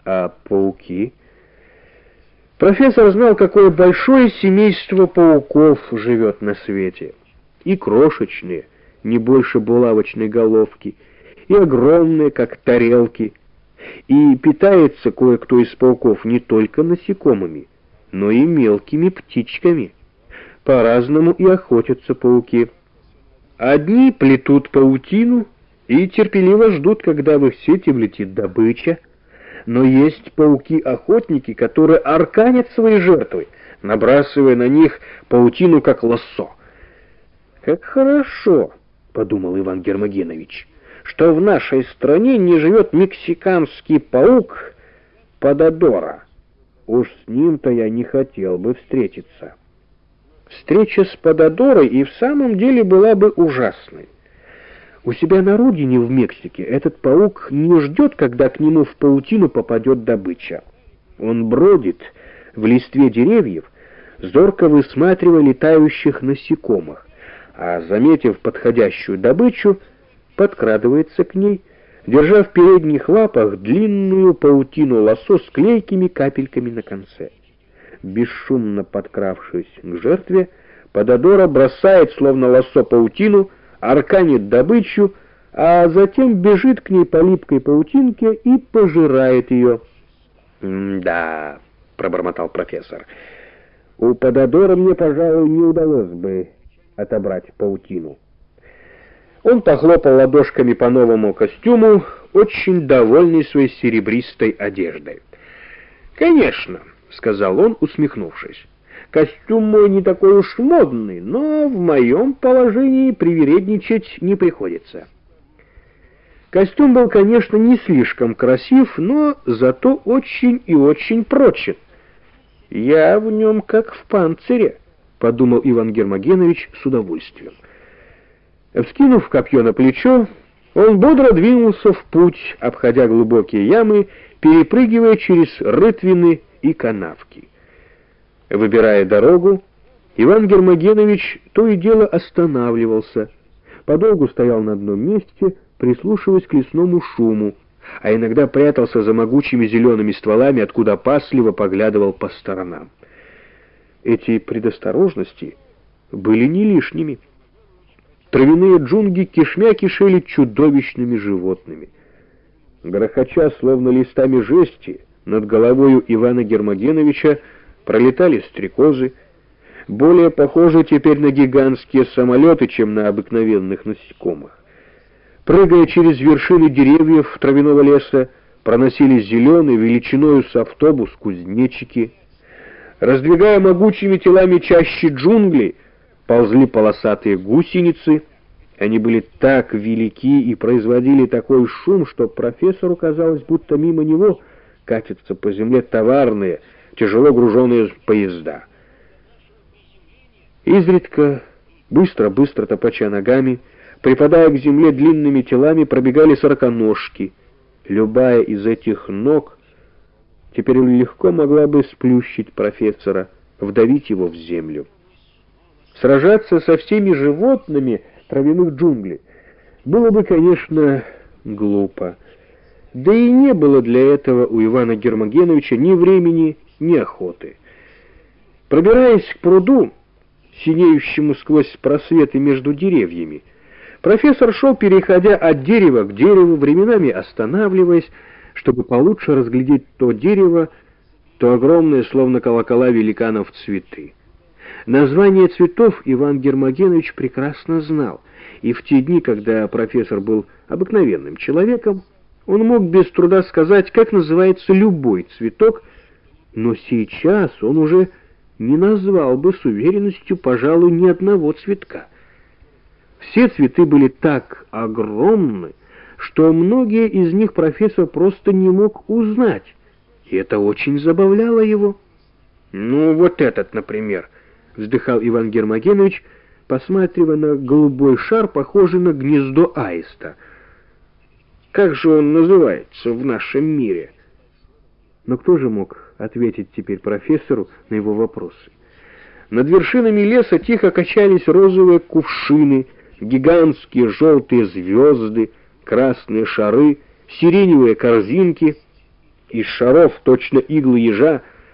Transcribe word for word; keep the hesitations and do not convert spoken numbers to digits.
А пауки? Профессор знал, какое большое семейство пауков живет на свете. И крошечные, не больше булавочной головки, и огромные, как тарелки. И питается кое-кто из пауков не только насекомыми, но и мелкими птичками. По-разному и охотятся пауки. Одни плетут паутину и терпеливо ждут, когда в их сети влетит добыча. Но есть пауки-охотники, которые арканят свои жертвы, набрасывая на них паутину, как лассо. «Как хорошо», — подумал Иван Гермогенович, «что в нашей стране не живет мексиканский паук Пододора. Уж с ним-то я не хотел бы встретиться». Встреча с Пододорой и в самом деле была бы ужасной. У себя на родине, в Мексике, этот паук не ждет, когда к нему в паутину попадет добыча. Он бродит в листве деревьев, зорко высматривая летающих насекомых, а, заметив подходящую добычу, подкрадывается к ней, держа в передних лапах длинную паутину лассо с клейкими капельками на конце. Бесшумно подкравшись к жертве, Пододора бросает, словно лассо, паутину, арканит добычу, а затем бежит к ней по липкой паутинке и пожирает ее. «Да», — пробормотал профессор, — «у Пододора мне, пожалуй, не удалось бы отобрать паутину». Он похлопал ладошками по новому костюму, очень довольный своей серебристой одеждой. «Конечно», — сказал он, усмехнувшись, — «костюм мой не такой уж модный, но в моем положении привередничать не приходится». Костюм был, конечно, не слишком красив, но зато очень и очень прочен. «Я в нем как в панцире», — подумал Иван Гермогенович с удовольствием. Вскинув копье на плечо, он бодро двинулся в путь, обходя глубокие ямы, перепрыгивая через рытвины и канавки. Выбирая дорогу, Иван Гермогенович то и дело останавливался, подолгу стоял на одном месте, прислушиваясь к лесному шуму, а иногда прятался за могучими зелеными стволами, откуда опасливо поглядывал по сторонам. Эти предосторожности были не лишними. Травяные джунгли кишмя кишели чудовищными животными. Грохоча, словно листами жести, над головою Ивана Гермогеновича пролетали стрекозы, более похожие теперь на гигантские самолеты, чем на обыкновенных насекомых. Прыгая через вершины деревьев травяного леса, проносились зеленые, величиною с автобус, кузнечики. Раздвигая могучими телами чащи джунглей, ползли полосатые гусеницы. Они были так велики и производили такой шум, что профессору казалось, будто мимо него катятся по земле товарные, тяжело груженные поезда. Изредка, быстро-быстро топача ногами, припадая к земле длинными телами, пробегали сороконожки. Любая из этих ног теперь легко могла бы сплющить профессора, вдавить его в землю. Сражаться со всеми животными травяных джунглей было бы, конечно, глупо. Да и не было для этого у Ивана Гермогеновича ни времени, ни охоты. Пробираясь к пруду, синеющему сквозь просветы между деревьями, профессор шел, переходя от дерева к дереву, временами останавливаясь, чтобы получше разглядеть то дерево, то огромные, словно колокола великанов, цветы. Название цветов Иван Гермогенович прекрасно знал, и в те дни, когда профессор был обыкновенным человеком, он мог без труда сказать, как называется любой цветок, но сейчас он уже не назвал бы с уверенностью, пожалуй, ни одного цветка. Все цветы были так огромны, что многие из них профессор просто не мог узнать, и это очень забавляло его. «Ну, вот этот, например», — вздыхал Иван Гермогенович, посматривая на голубой шар, похожий на гнездо аиста. «Как же он называется в нашем мире?» Но кто же мог ответить теперь профессору на его вопросы? Над вершинами леса тихо качались розовые кувшины, гигантские желтые звезды, красные шары, сиреневые корзинки. Из шаров, точно иглы ежа,